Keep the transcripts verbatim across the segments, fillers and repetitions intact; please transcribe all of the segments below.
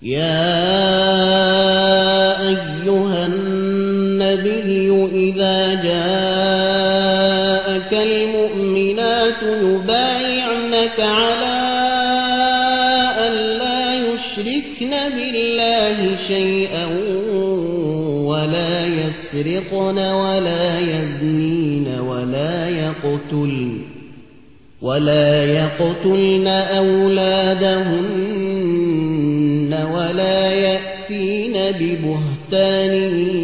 يا أيها النبي إذا جاءك المؤمنات يبايعنك على أن لا يشركن بالله شيئا ولا يسرقن ولا يزنين ولا يقتلن ولا يقتلن أولادهن ولا يأتين ببهتان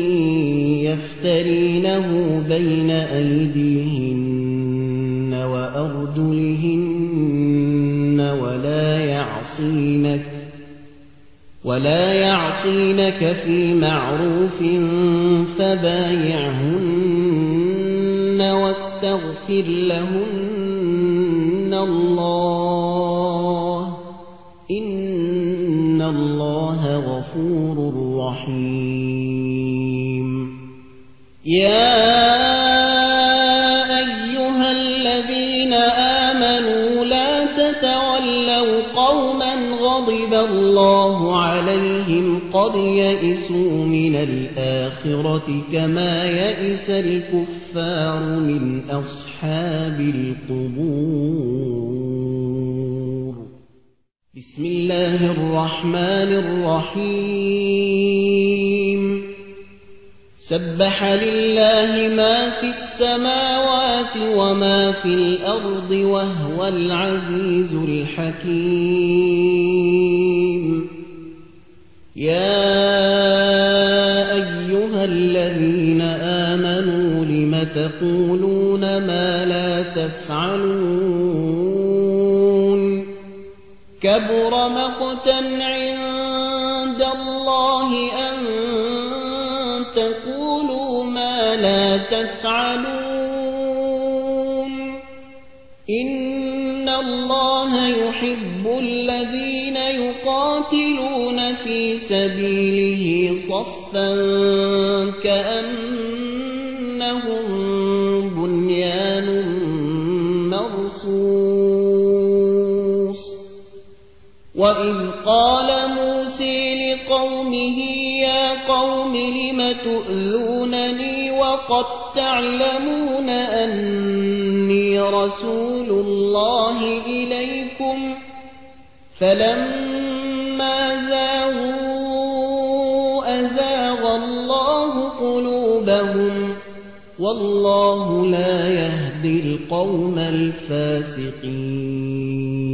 يفترينه بين أيديهن وأرجلهن ولا يعصينك ولا يعصينك في معروف فبايعهن واستغفر لهن الله إن الله غفور رحيم. يا أيها الذين آمنوا لا تتولوا قوما غضب الله عليهم قد يئسوا من الآخرة كما يئس الكفار من أصحاب القبور. بسم الله الرحمن الرحيم. سبح لله ما في السماوات وما في الأرض وهو العزيز الحكيم. يا أيها الذين آمنوا لم تقولون ما لا تفعلون كبر مقتا عند الله أن تقولوا ما لا تفعلون إن الله يحب الذين يقاتلون في سبيله صفا كأنهم بنيان مرصوص. وإذ قال موسى لقومه يا قوم لم تؤذونني وقد تعلمون أني رسول الله إليكم فلما زاغوا أزاغ الله قلوبهم والله لا يهدي القوم الفاسقين.